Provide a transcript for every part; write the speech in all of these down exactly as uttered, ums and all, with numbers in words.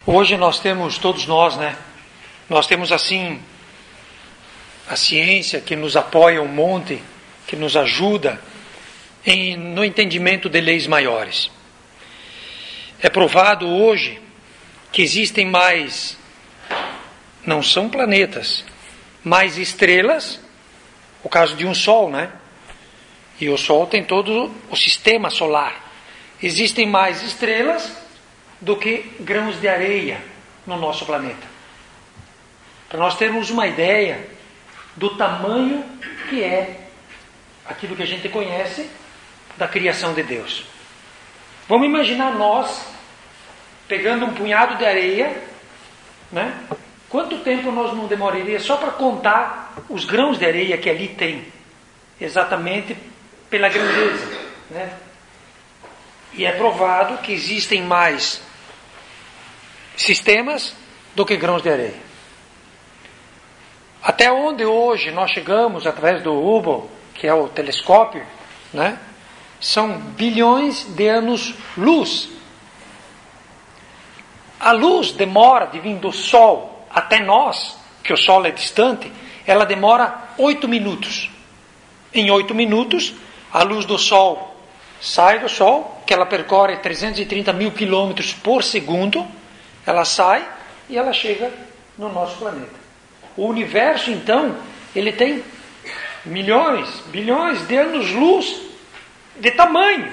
Hoje nós temos, todos nós, né? Nós temos assim a ciência que nos apoia um monte, que nos ajuda em, no entendimento de leis maiores. É provado hoje que existem mais, não são planetas, mais estrelas, o caso de um Sol, né? E o Sol tem todo o sistema solar. Existem mais estrelas do que grãos de areia no nosso planeta. Para nós termos uma ideia do tamanho que é aquilo que a gente conhece da criação de Deus. Vamos imaginar nós pegando um punhado de areia, né? Quanto tempo nós não demoraria só para contar os grãos de areia que ali tem, exatamente pela grandeza, né? E é provado que existem mais sistemas do que grãos de areia. Até onde hoje nós chegamos através do Hubble, que é o telescópio, né? São bilhões de anos-luz. A luz demora de vir do Sol até nós, que o Sol é distante, ela demora oito minutos. Em oito minutos, a luz do Sol sai do Sol, que ela percorre trezentos e trinta mil quilômetros por segundo, ela sai e ela chega no nosso planeta. O universo, então, ele tem milhões, bilhões de anos-luz de tamanho.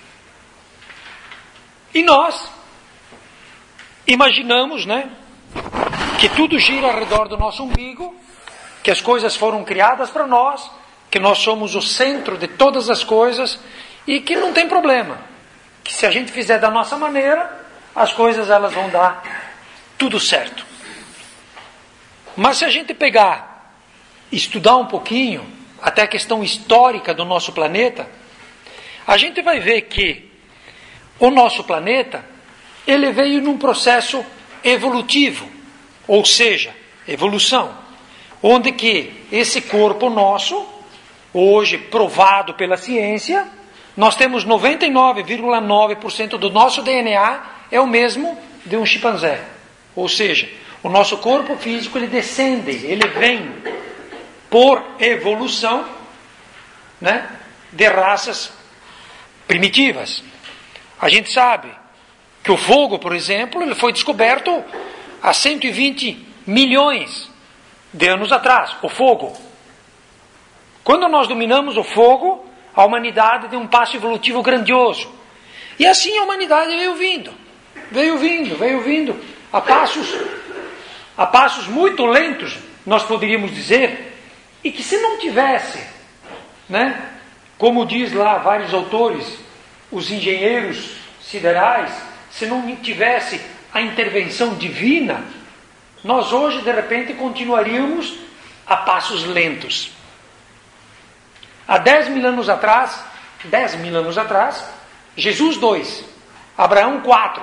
E nós imaginamos, né, que tudo gira ao redor do nosso umbigo, que as coisas foram criadas para nós, que nós somos o centro de todas as coisas e que não tem problema. Que se a gente fizer da nossa maneira, as coisas elas vão dar tudo certo. Mas se a gente pegar, estudar um pouquinho, até a questão histórica do nosso planeta, a gente vai ver que o nosso planeta, ele veio num processo evolutivo, ou seja, evolução, onde que esse corpo nosso, hoje provado pela ciência, nós temos noventa e nove vírgula nove por cento do nosso D N A é o mesmo de um chimpanzé. Ou seja, o nosso corpo físico ele descende, ele vem por evolução, né, de raças primitivas. A gente sabe que o fogo, por exemplo, ele foi descoberto há cento e vinte milhões de anos atrás. O fogo. Quando nós dominamos o fogo, a humanidade deu um passo evolutivo grandioso. E assim a humanidade veio vindo. Veio vindo, veio vindo. A passos, a passos muito lentos, nós poderíamos dizer. E que se não tivesse, né, como diz lá vários autores, os engenheiros siderais, se não tivesse a intervenção divina, nós hoje, de repente, continuaríamos a passos lentos. Há dez mil anos atrás, dez mil anos atrás, Jesus dois, Abraão quatro,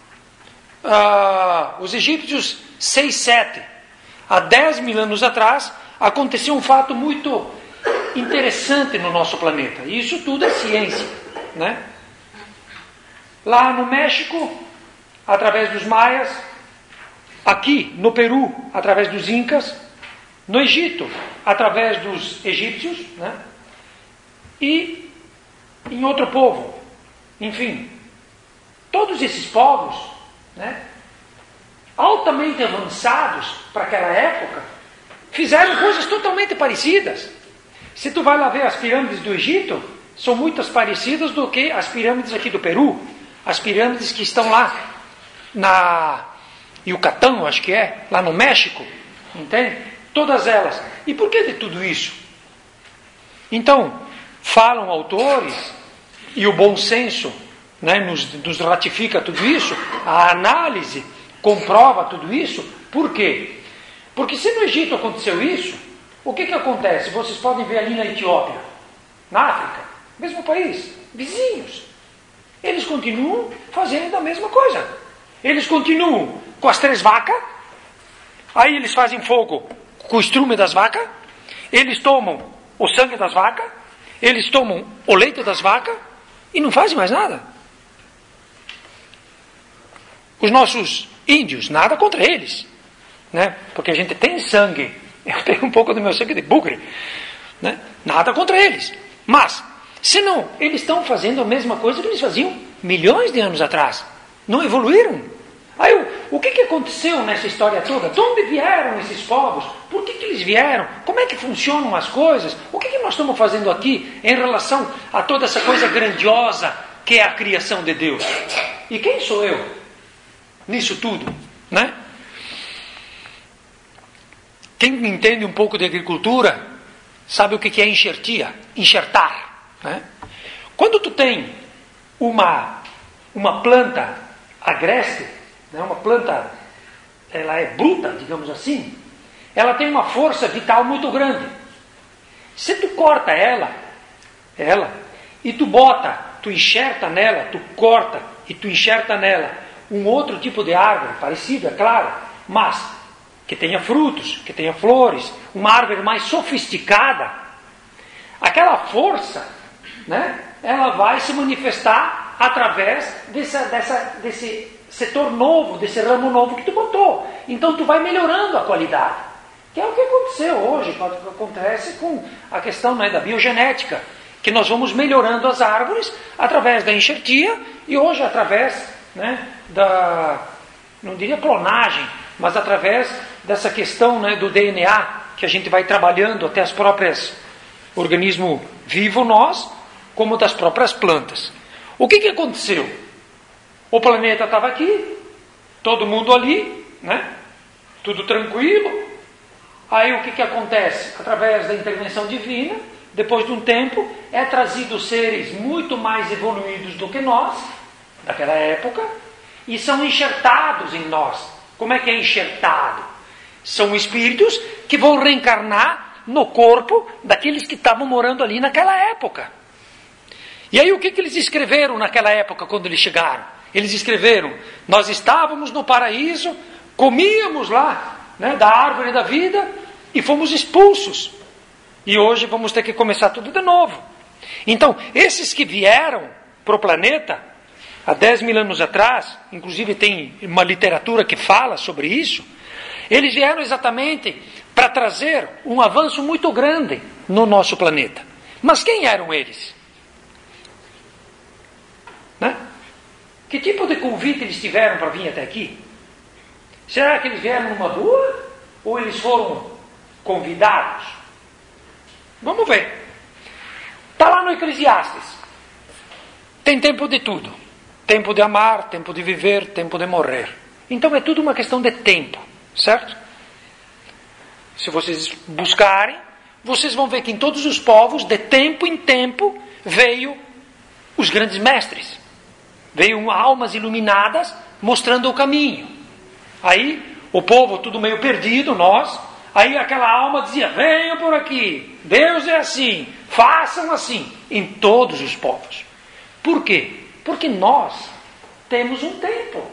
uh, os egípcios seis, sete. Há dez mil anos atrás, aconteceu um fato muito interessante no nosso planeta. E isso tudo é ciência, né? Lá no México, através dos maias, aqui no Peru, através dos incas, no Egito, através dos egípcios, né? E em outro povo. Enfim, todos esses povos, né, altamente avançados para aquela época, fizeram coisas totalmente parecidas. Se tu vai lá ver as pirâmides do Egito, são muitas parecidas do que as pirâmides aqui do Peru, as pirâmides que estão lá na Yucatán, acho que é, lá no México, entende? Todas elas. E por que de tudo isso? Então, falam autores, e o bom senso, né, nos, nos ratifica tudo isso, a análise comprova tudo isso. Por quê? Porque se no Egito aconteceu isso, o que, que acontece? Vocês podem ver ali na Etiópia, na África, mesmo país, vizinhos. Eles continuam fazendo a mesma coisa. Eles continuam com as três vacas, aí eles fazem fogo com o estrume das vacas, eles tomam o sangue das vacas, eles tomam o leite das vacas e não fazem mais nada. Os nossos índios, nada contra eles, né? Porque a gente tem sangue, eu tenho um pouco do meu sangue de bugre, né? Nada contra eles, mas, se não, eles estão fazendo a mesma coisa que eles faziam milhões de anos atrás, não evoluíram. Aí, o, o que, que aconteceu nessa história toda? De onde vieram esses povos? Por que, que eles vieram? Como é que funcionam as coisas? O que, que nós estamos fazendo aqui em relação a toda essa coisa grandiosa que é a criação de Deus? E quem sou eu nisso tudo, né? Quem entende um pouco de agricultura sabe o que é enxertia, enxertar, né? Quando tu tem uma, uma planta agreste, né, uma planta, ela é bruta, digamos assim, ela tem uma força vital muito grande. Se tu corta ela, ela, e tu bota, tu enxerta nela, tu corta e tu enxerta nela um outro tipo de árvore, parecido, é claro, mas que tenha frutos, que tenha flores, uma árvore mais sofisticada, aquela força, né, ela vai se manifestar através dessa, dessa, desse setor novo, desse ramo novo que tu botou. Então tu vai melhorando a qualidade. Que é o que aconteceu hoje, que acontece com a questão, né, da biogenética, que nós vamos melhorando as árvores através da enxertia e hoje através, né, da, não diria clonagem, mas através dessa questão, né, do D N A, que a gente vai trabalhando até as próprias organismo vivo nós, como das próprias plantas. O que, que aconteceu? O planeta estava aqui, todo mundo ali, né? Tudo tranquilo. Aí o que, que acontece? Através da intervenção divina, depois de um tempo, é trazido seres muito mais evoluídos do que nós, daquela época, e são enxertados em nós. Como é que é enxertado? São espíritos que vão reencarnar no corpo daqueles que estavam morando ali naquela época. E aí o que, que eles escreveram naquela época quando eles chegaram? Eles escreveram: nós estávamos no paraíso, comíamos lá, né, da árvore da vida e fomos expulsos. E hoje vamos ter que começar tudo de novo. Então, esses que vieram para o planeta há dez mil anos atrás, inclusive tem uma literatura que fala sobre isso, eles vieram exatamente para trazer um avanço muito grande no nosso planeta. Mas quem eram eles? Né? Que tipo de convite eles tiveram para vir até aqui? Será que eles vieram numa boa? Ou eles foram convidados? Vamos ver. Está lá no Eclesiastes. Tem tempo de tudo. Tempo de amar, tempo de viver, tempo de morrer. Então é tudo uma questão de tempo, certo? Se vocês buscarem, vocês vão ver que em todos os povos, de tempo em tempo, veio os grandes mestres. Veio almas iluminadas mostrando o caminho. Aí o povo tudo meio perdido, nós. Aí aquela alma dizia: venham por aqui, Deus é assim, façam assim. Em todos os povos. Por quê? Porque nós temos um tempo.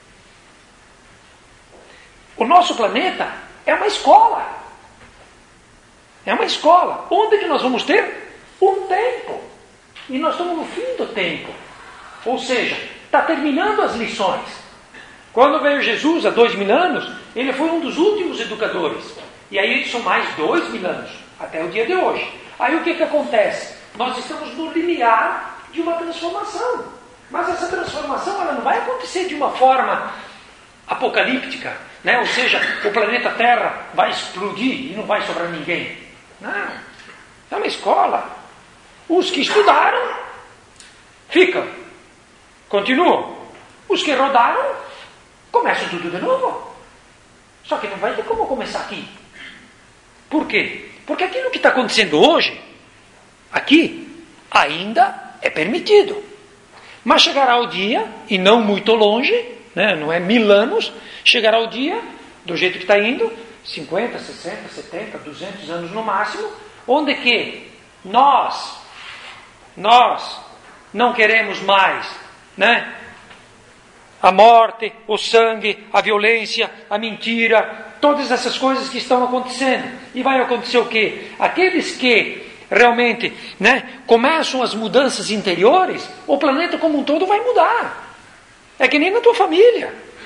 O nosso planeta é uma escola. É uma escola. Onde que nós vamos ter? Um tempo. E nós estamos no fim do tempo. Ou seja, está terminando as lições. Quando veio Jesus, há dois mil anos, ele foi um dos últimos educadores. E aí são mais dois mil anos, até o dia de hoje. Aí o que, que acontece? Nós estamos no limiar de uma transformação. Mas essa transformação ela não vai acontecer de uma forma apocalíptica, né? Ou seja, o planeta Terra vai explodir e não vai sobrar ninguém. Não. É uma escola. Os que estudaram ficam, continuam. Os que rodaram começam tudo de novo. Só que não vai ter como começar aqui. Por quê? Porque aquilo que está acontecendo hoje, aqui, ainda é permitido. Mas chegará o dia, e não muito longe, né, não é mil anos, chegará o dia, do jeito que está indo, cinquenta, sessenta, setenta, duzentos anos no máximo, onde que nós, nós não queremos mais, né, a morte, o sangue, a violência, a mentira, todas essas coisas que estão acontecendo. E vai acontecer o quê? Aqueles que realmente, né, começam as mudanças interiores, o planeta como um todo vai mudar. É que nem na tua família.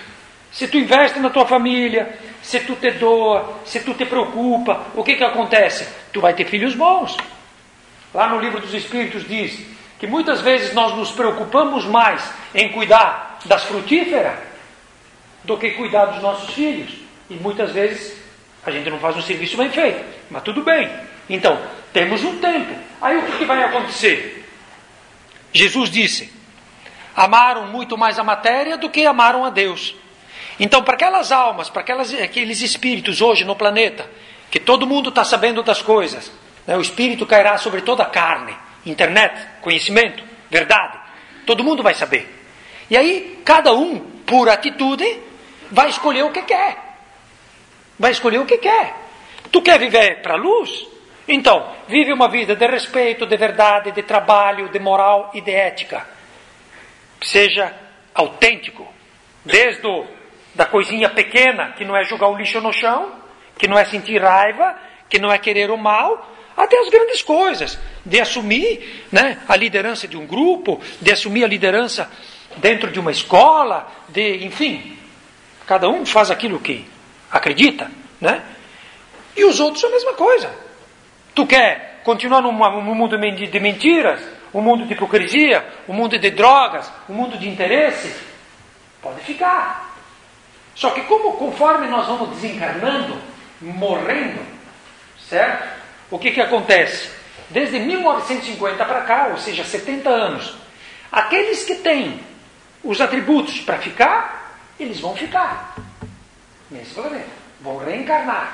Se tu investe na tua família, se tu te doa, se tu te preocupa, o que que acontece? Tu vai ter filhos bons. Lá no livro dos Espíritos diz que muitas vezes nós nos preocupamos mais em cuidar das frutíferas do que cuidar dos nossos filhos. E muitas vezes a gente não faz um serviço bem feito, mas tudo bem. Então, temos um tempo. Aí o que que vai acontecer? Jesus disse: amaram muito mais a matéria do que amaram a Deus. Então, para aquelas almas, para aquelas, aqueles espíritos hoje no planeta, que todo mundo está sabendo das coisas, né? O espírito cairá sobre toda a carne, internet, conhecimento, verdade, todo mundo vai saber. E aí, cada um, por atitude, vai escolher o que quer. Vai escolher o que quer. Tu quer viver para a luz? Então, vive uma vida de respeito, de verdade, de trabalho, de moral e de ética. Que seja autêntico. Desde o da coisinha pequena, que não é jogar o lixo no chão, que não é sentir raiva, que não é querer o mal, até as grandes coisas, de assumir, né, a liderança de um grupo, de assumir a liderança dentro de uma escola, de, enfim, cada um faz aquilo que acredita, né? E os outros a mesma coisa. Tu quer continuar num mundo de mentiras, um mundo de hipocrisia, um mundo de drogas, um mundo de interesse? Pode ficar. Só que como conforme nós vamos desencarnando, morrendo, certo? O que que acontece? Desde mil novecentos e cinquenta para cá, ou seja, setenta anos, aqueles que têm os atributos para ficar, eles vão ficar. Nesse planeta. Vão reencarnar.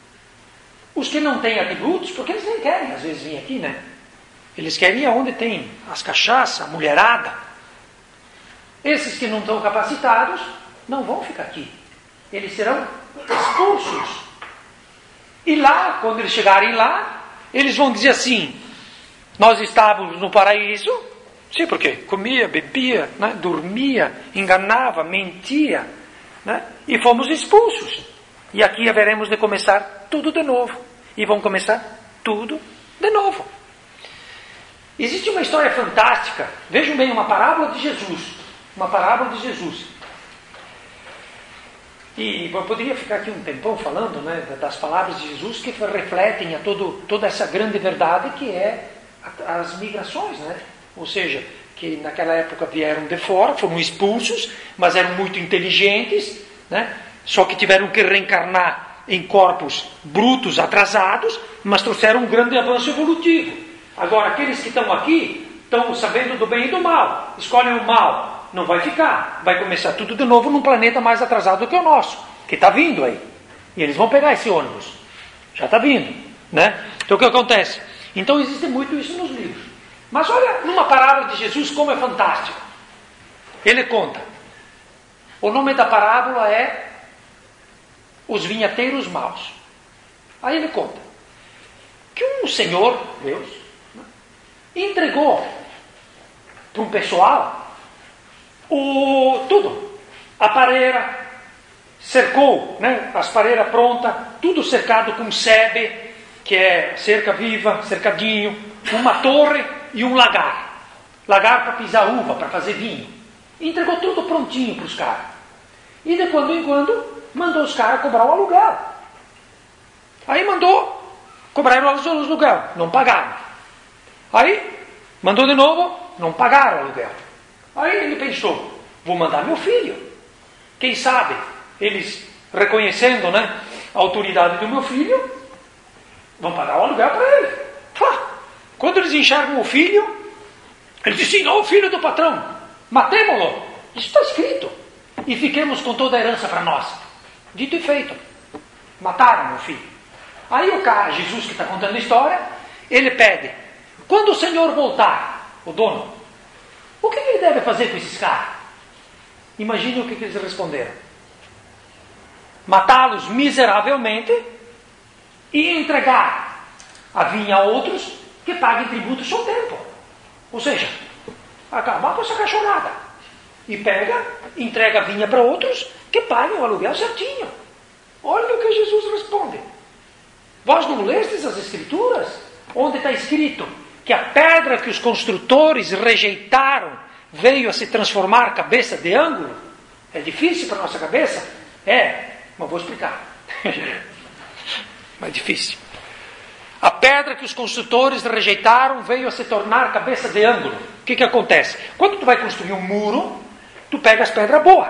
Os que não têm atributos, porque eles nem querem às vezes vir aqui, né? Eles querem ir aonde tem as cachaças, a mulherada. Esses que não estão capacitados não vão ficar aqui. Eles serão expulsos. E lá, quando eles chegarem lá, eles vão dizer assim: nós estávamos no paraíso. Sim, porque comia, bebia, né? Dormia, enganava, mentia, né? E fomos expulsos. E aqui haveremos de começar tudo de novo. E vão começar tudo de novo. Existe uma história fantástica. Vejam bem, uma parábola de Jesus. Uma parábola de Jesus. E eu poderia ficar aqui um tempão falando, né, das palavras de Jesus que refletem a todo, toda essa grande verdade que é as migrações, né? Ou seja, que naquela época vieram de fora, foram expulsos, mas eram muito inteligentes, né? Só que tiveram que reencarnar em corpos brutos, atrasados, mas trouxeram um grande avanço evolutivo. Agora, aqueles que estão aqui, estão sabendo do bem e do mal, escolhem o mal. Não vai ficar, vai começar tudo de novo num planeta mais atrasado do que o nosso, que está vindo aí. E eles vão pegar esse ônibus. Já está vindo, né? Então o que acontece? Então existe muito isso nos livros. Mas olha, numa parábola de Jesus, como é fantástico. Ele conta. O nome da parábola é Os Vinhateiros Maus. Aí ele conta que um senhor, Deus, entregou para um pessoal o, tudo, a pareira, cercou, né, as pareiras prontas, tudo cercado com sebe, que é cerca viva, cercadinho, uma torre e um lagar. Lagar para pisar uva, para fazer vinho. Entregou tudo prontinho para os caras. E de quando em quando mandou os caras cobrar o aluguel. Aí mandou cobrar o aluguel, não pagaram. Aí mandou de novo, não pagaram o aluguel. Aí ele pensou, vou mandar meu filho. Quem sabe, eles reconhecendo, né, a autoridade do meu filho, vão pagar o aluguel para ele. Quando eles enxergam o filho, eles dizem, não, o filho do patrão, matemo-lo. Isso está escrito. E fiquemos com toda a herança para nós. Dito e feito. Mataram o filho. Aí o cara, Jesus que está contando a história, ele pede, quando o Senhor voltar, o dono, o que ele deve fazer com esses caras? Imagine o que eles responderam. Matá-los miseravelmente e entregar a vinha a outros que paguem tributo ao seu tempo. Ou seja, acabar com essa cachorrada. E pega, entrega a vinha para outros que paguem o aluguel certinho. Olha o que Jesus responde. Vós não lestes as Escrituras? Onde está escrito que a pedra que os construtores rejeitaram veio a se transformar cabeça de ângulo? É difícil para a nossa cabeça? É, mas vou explicar. Mas é difícil. A pedra que os construtores rejeitaram veio a se tornar cabeça de ângulo. O que que acontece? Quando tu vai construir um muro, tu pega as pedras boas.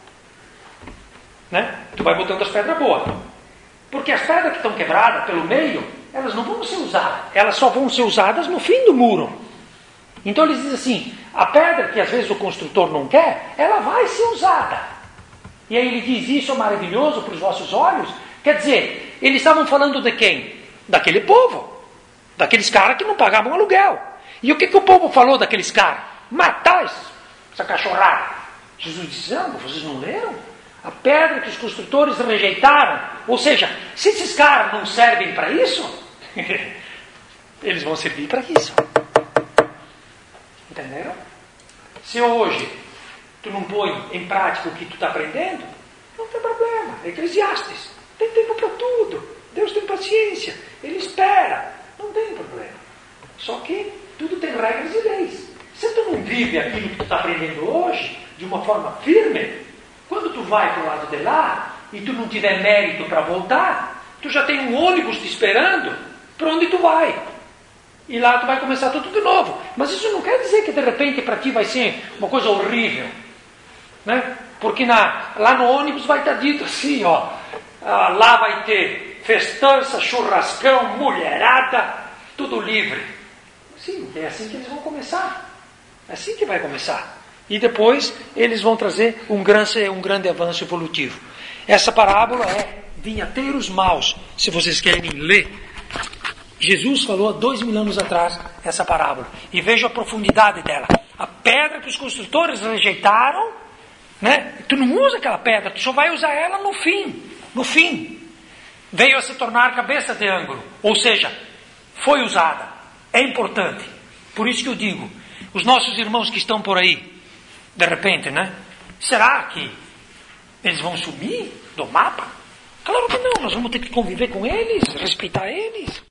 Né? Tu vai botando as pedras boas. Porque as pedras que estão quebradas pelo meio, elas não vão ser usadas. Elas só vão ser usadas no fim do muro. Então eles dizem assim, a pedra que às vezes o construtor não quer, ela vai ser usada. E aí ele diz, isso é maravilhoso para os vossos olhos. Quer dizer, eles estavam falando de quem? Daquele povo. Daqueles caras que não pagavam aluguel. E o que, que o povo falou daqueles caras? Matar essa cachorrada. Jesus disse, não, vocês não leram? A pedra que os construtores rejeitaram. Ou seja, se esses caras não servem para isso, eles vão servir para isso. Entenderam? Se hoje tu não põe em prática o que tu está aprendendo, não tem problema. Eclesiastes, tem tempo para tudo. Deus tem paciência. Ele espera. Não tem problema. Só que tudo tem regras e leis. Se tu não vive aquilo que tu está aprendendo hoje, de uma forma firme, quando tu vai para o lado de lá, e tu não tiver mérito para voltar, tu já tem um ônibus te esperando para onde tu vai. E lá tu vai começar tudo de novo. Mas isso não quer dizer que de repente para ti vai ser uma coisa horrível. Né? Porque na, lá no ônibus vai estar dito assim, ó, ah, lá vai ter festança, churrascão, mulherada, tudo livre. Sim, é assim que eles vão começar. É assim que vai começar. E depois eles vão trazer um grande, um grande avanço evolutivo. Essa parábola é vinhateiros maus. Se vocês querem ler, Jesus falou há dois mil anos atrás essa parábola. E veja a profundidade dela. A pedra que os construtores rejeitaram, né? Tu não usa aquela pedra, tu só vai usar ela no fim. No fim. Veio a se tornar cabeça de ângulo. Ou seja, foi usada. É importante. Por isso que eu digo, os nossos irmãos que estão por aí, de repente, né? Será que eles vão sumir do mapa? Claro que não, nós vamos ter que conviver com eles, respeitar eles.